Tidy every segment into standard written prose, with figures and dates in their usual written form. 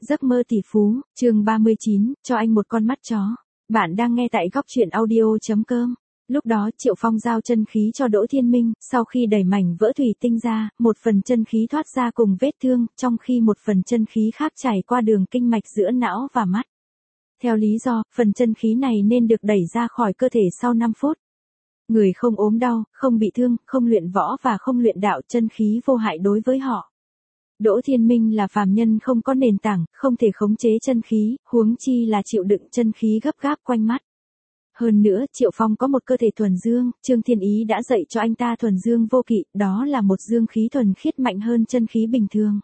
Giấc mơ tỷ phú, chương 39, cho anh một con mắt chó. Bạn đang nghe tại góc truyện audio.com. Lúc đó Triệu Phong giao chân khí cho Đỗ Thiên Minh, sau khi đẩy mảnh vỡ thủy tinh ra, một phần chân khí thoát ra cùng vết thương, trong khi một phần chân khí khác chảy qua đường kinh mạch giữa não và mắt. Theo lý do, phần chân khí này nên được đẩy ra khỏi cơ thể sau 5 phút. Người không ốm đau, không bị thương, không luyện võ và không luyện đạo, chân khí vô hại đối với họ. Đỗ Thiên Minh là phàm nhân không có nền tảng, không thể khống chế chân khí, huống chi là chịu đựng chân khí gấp gáp quanh mắt. Hơn nữa, Triệu Phong có một cơ thể thuần dương, Trương Thiên Ý đã dạy cho anh ta thuần dương vô kỵ, đó là một dương khí thuần khiết mạnh hơn chân khí bình thường.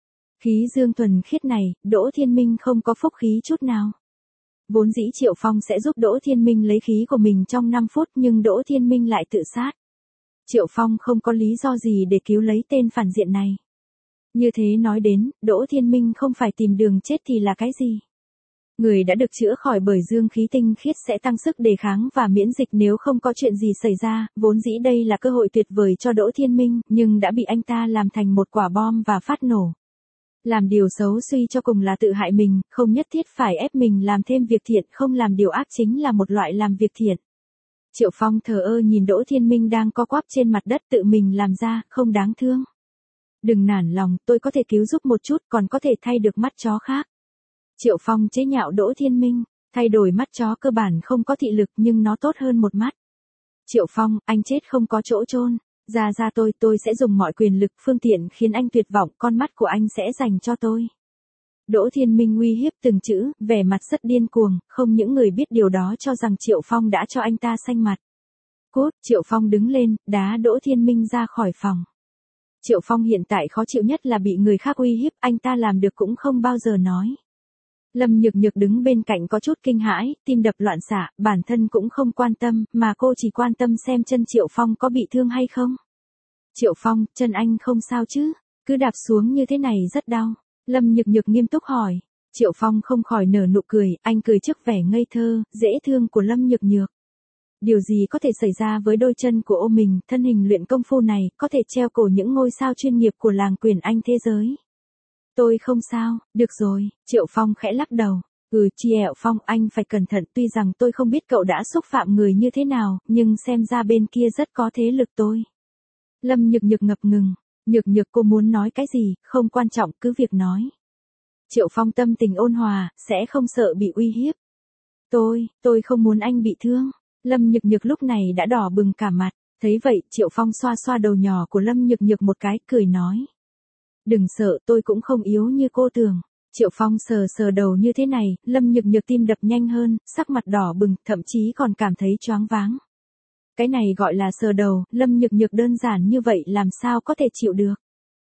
Khí dương thuần khiết này, Đỗ Thiên Minh không có phúc khí chút nào. Vốn dĩ Triệu Phong sẽ giúp Đỗ Thiên Minh lấy khí của mình trong 5 phút nhưng Đỗ Thiên Minh lại tự sát. Triệu Phong không có lý do gì để cứu lấy tên phản diện này. Như thế nói đến, Đỗ Thiên Minh không phải tìm đường chết thì là cái gì? Người đã được chữa khỏi bởi dương khí tinh khiết sẽ tăng sức đề kháng và miễn dịch nếu không có chuyện gì xảy ra, vốn dĩ đây là cơ hội tuyệt vời cho Đỗ Thiên Minh, nhưng đã bị anh ta làm thành một quả bom và phát nổ. Làm điều xấu suy cho cùng là tự hại mình, không nhất thiết phải ép mình làm thêm việc thiện, không làm điều ác chính là một loại làm việc thiện. Triệu Phong thờ ơ nhìn Đỗ Thiên Minh đang co quắp trên mặt đất tự mình làm ra, không đáng thương. Đừng nản lòng, tôi có thể cứu giúp một chút, còn có thể thay được mắt chó khác. Triệu Phong chế nhạo Đỗ Thiên Minh, thay đổi mắt chó cơ bản không có thị lực nhưng nó tốt hơn một mắt. Triệu Phong, anh chết không có chỗ chôn. Ra tôi sẽ dùng mọi quyền lực phương tiện khiến anh tuyệt vọng, con mắt của anh sẽ dành cho tôi. Đỗ Thiên Minh uy hiếp từng chữ, vẻ mặt rất điên cuồng, không những người biết điều đó cho rằng Triệu Phong đã cho anh ta xanh mặt. Cút, Triệu Phong đứng lên, đá Đỗ Thiên Minh ra khỏi phòng. Triệu Phong hiện tại khó chịu nhất là bị người khác uy hiếp, anh ta làm được cũng không bao giờ nói. Lâm Nhược Nhược đứng bên cạnh có chút kinh hãi, tim đập loạn xạ, bản thân cũng không quan tâm, mà cô chỉ quan tâm xem chân Triệu Phong có bị thương hay không. Triệu Phong, chân anh không sao chứ? Cứ đạp xuống như thế này rất đau. Lâm Nhược Nhược nghiêm túc hỏi. Triệu Phong không khỏi nở nụ cười, anh cười trước vẻ ngây thơ, dễ thương của Lâm Nhược Nhược. Điều gì có thể xảy ra với đôi chân của ô mình, thân hình luyện công phu này, có thể treo cổ những ngôi sao chuyên nghiệp của làng quyền Anh thế giới. Tôi không sao, được rồi, Triệu Phong khẽ lắc đầu. Triệu Phong, anh phải cẩn thận, tuy rằng tôi không biết cậu đã xúc phạm người như thế nào, nhưng xem ra bên kia rất có thế lực tôi. Lâm Nhược Nhược ngập ngừng, Nhược Nhược cô muốn nói cái gì, không quan trọng, cứ việc nói. Triệu Phong tâm tình ôn hòa, sẽ không sợ bị uy hiếp. Tôi không muốn anh bị thương. Lâm Nhược Nhược lúc này đã đỏ bừng cả mặt, thấy vậy, Triệu Phong xoa xoa đầu nhỏ của Lâm Nhược Nhược một cái, cười nói. Đừng sợ, tôi cũng không yếu như cô tưởng. Triệu Phong sờ sờ đầu như thế này, Lâm Nhược Nhược tim đập nhanh hơn, sắc mặt đỏ bừng, thậm chí còn cảm thấy choáng váng. Cái này gọi là sờ đầu, Lâm Nhược Nhược đơn giản như vậy làm sao có thể chịu được.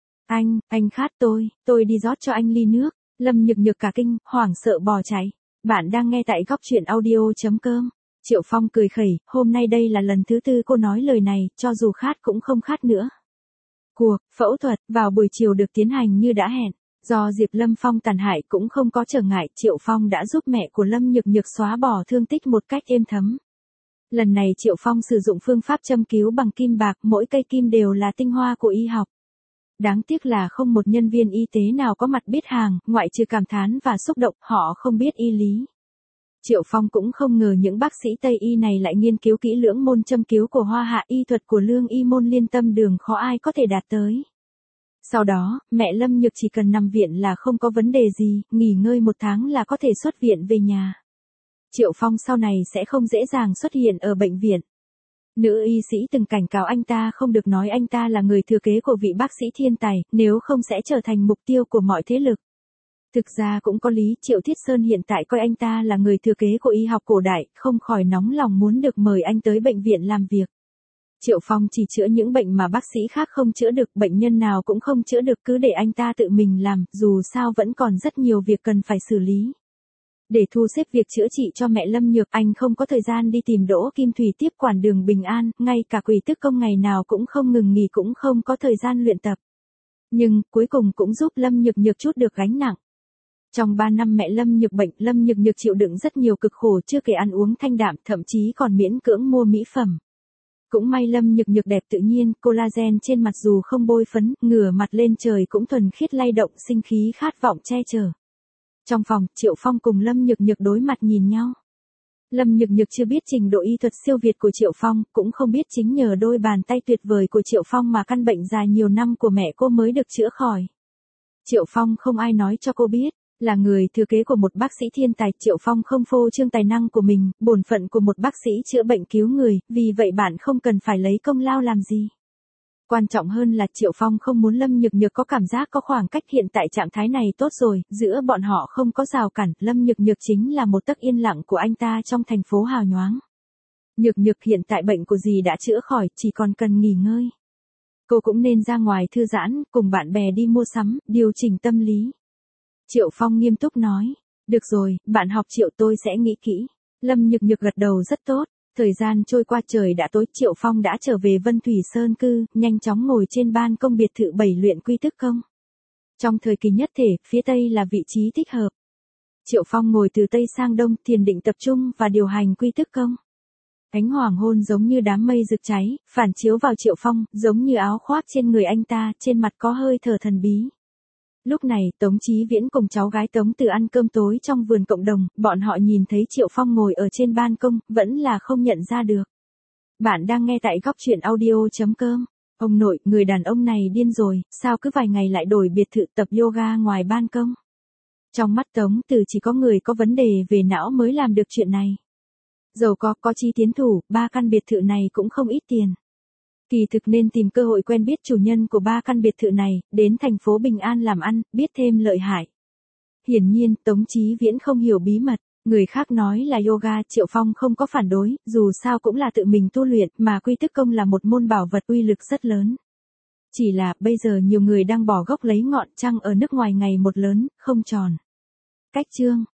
Anh khát tôi đi rót cho anh ly nước. Lâm Nhược Nhược cả kinh, hoảng sợ bò chạy. Bạn đang nghe tại góc truyện audio.com. Triệu Phong cười khẩy, hôm nay đây là lần thứ 4 cô nói lời này, cho dù khát cũng không khát nữa. Cuộc phẫu thuật vào buổi chiều được tiến hành như đã hẹn. Do Diệp Lâm Phong tàn hại cũng không có trở ngại, Triệu Phong đã giúp mẹ của Lâm Nhược Nhược xóa bỏ thương tích một cách êm thấm. Lần này Triệu Phong sử dụng phương pháp châm cứu bằng kim bạc, mỗi cây kim đều là tinh hoa của y học. Đáng tiếc là không một nhân viên y tế nào có mặt biết hàng, ngoại trừ cảm thán và xúc động, họ không biết y lý. Triệu Phong cũng không ngờ những bác sĩ Tây y này lại nghiên cứu kỹ lưỡng môn châm cứu của Hoa Hạ, y thuật của Lương y môn liên tâm đường khó ai có thể đạt tới. Sau đó, mẹ Lâm Nhược chỉ cần nằm viện là không có vấn đề gì, nghỉ ngơi 1 tháng là có thể xuất viện về nhà. Triệu Phong sau này sẽ không dễ dàng xuất hiện ở bệnh viện. Nữ y sĩ từng cảnh cáo anh ta không được nói anh ta là người thừa kế của vị bác sĩ thiên tài, nếu không sẽ trở thành mục tiêu của mọi thế lực. Thực ra cũng có lý, Triệu Thiết Sơn hiện tại coi anh ta là người thừa kế của y học cổ đại, không khỏi nóng lòng muốn được mời anh tới bệnh viện làm việc. Triệu Phong chỉ chữa những bệnh mà bác sĩ khác không chữa được, bệnh nhân nào cũng không chữa được, cứ để anh ta tự mình làm, dù sao vẫn còn rất nhiều việc cần phải xử lý. Để thu xếp việc chữa trị cho mẹ Lâm Nhược, anh không có thời gian đi tìm Đỗ Kim Thủy tiếp quản đường Bình An, ngay cả quỷ tức công ngày nào cũng không ngừng nghỉ cũng không có thời gian luyện tập. Nhưng, cuối cùng cũng giúp Lâm Nhược Nhược chút được gánh nặng. Trong 3 năm mẹ Lâm Nhược bệnh, Lâm Nhược Nhược chịu đựng rất nhiều cực khổ, chưa kể ăn uống thanh đạm, thậm chí còn miễn cưỡng mua mỹ phẩm. Cũng may Lâm Nhược Nhược đẹp tự nhiên, collagen trên mặt dù không bôi phấn, ngửa mặt lên trời cũng thuần khiết lay động, sinh khí khát vọng che chở. Trong phòng, Triệu Phong cùng Lâm Nhược Nhược đối mặt nhìn nhau. Lâm Nhược Nhược chưa biết trình độ y thuật siêu việt của Triệu Phong, cũng không biết chính nhờ đôi bàn tay tuyệt vời của Triệu Phong mà căn bệnh dài nhiều năm của mẹ cô mới được chữa khỏi. Triệu Phong không ai nói cho cô biết, là người thừa kế của một bác sĩ thiên tài, Triệu Phong không phô trương tài năng của mình, bổn phận của một bác sĩ chữa bệnh cứu người, vì vậy bạn không cần phải lấy công lao làm gì. Quan trọng hơn là Triệu Phong không muốn Lâm Nhược Nhược có cảm giác có khoảng cách, hiện tại trạng thái này tốt rồi, giữa bọn họ không có rào cản, Lâm Nhược Nhược chính là một tấc yên lặng của anh ta trong thành phố hào nhoáng. Nhược Nhược, hiện tại bệnh của dì đã chữa khỏi, chỉ còn cần nghỉ ngơi. Cô cũng nên ra ngoài thư giãn, cùng bạn bè đi mua sắm, điều chỉnh tâm lý. Triệu Phong nghiêm túc nói, được rồi, bạn học Triệu, tôi sẽ nghĩ kỹ. Lâm Nhược Nhược gật đầu rất tốt. Thời gian trôi qua, trời đã tối, Triệu Phong đã trở về Vân Thủy Sơn cư, nhanh chóng ngồi trên ban công biệt thự 7 luyện quy tức công. Trong thời kỳ nhất thể, phía tây là vị trí thích hợp. Triệu Phong ngồi từ tây sang đông, thiền định tập trung và điều hành quy tức công. Ánh hoàng hôn giống như đám mây rực cháy, phản chiếu vào Triệu Phong, giống như áo khoác trên người anh ta, trên mặt có hơi thở thần bí. Lúc này, Tống Chí Viễn cùng cháu gái Tống Từ ăn cơm tối trong vườn cộng đồng, bọn họ nhìn thấy Triệu Phong ngồi ở trên ban công, vẫn là không nhận ra được. Bạn đang nghe tại góc truyện audio.com. Ông nội, người đàn ông này điên rồi, sao cứ vài ngày lại đổi biệt thự tập yoga ngoài ban công. Trong mắt Tống Từ chỉ có người có vấn đề về não mới làm được chuyện này. Giàu có chí tiến thủ, 3 căn biệt thự này cũng không ít tiền. Kỳ thực nên tìm cơ hội quen biết chủ nhân của 3 căn biệt thự này, đến thành phố Bình An làm ăn, biết thêm lợi hại. Hiển nhiên, Tống Chí Viễn không hiểu bí mật, người khác nói là yoga, Triệu Phong không có phản đối, dù sao cũng là tự mình tu luyện, mà quy tức công là một môn bảo vật uy lực rất lớn. Chỉ là, bây giờ nhiều người đang bỏ gốc lấy ngọn, trăng ở nước ngoài ngày một lớn, không tròn. Cách chương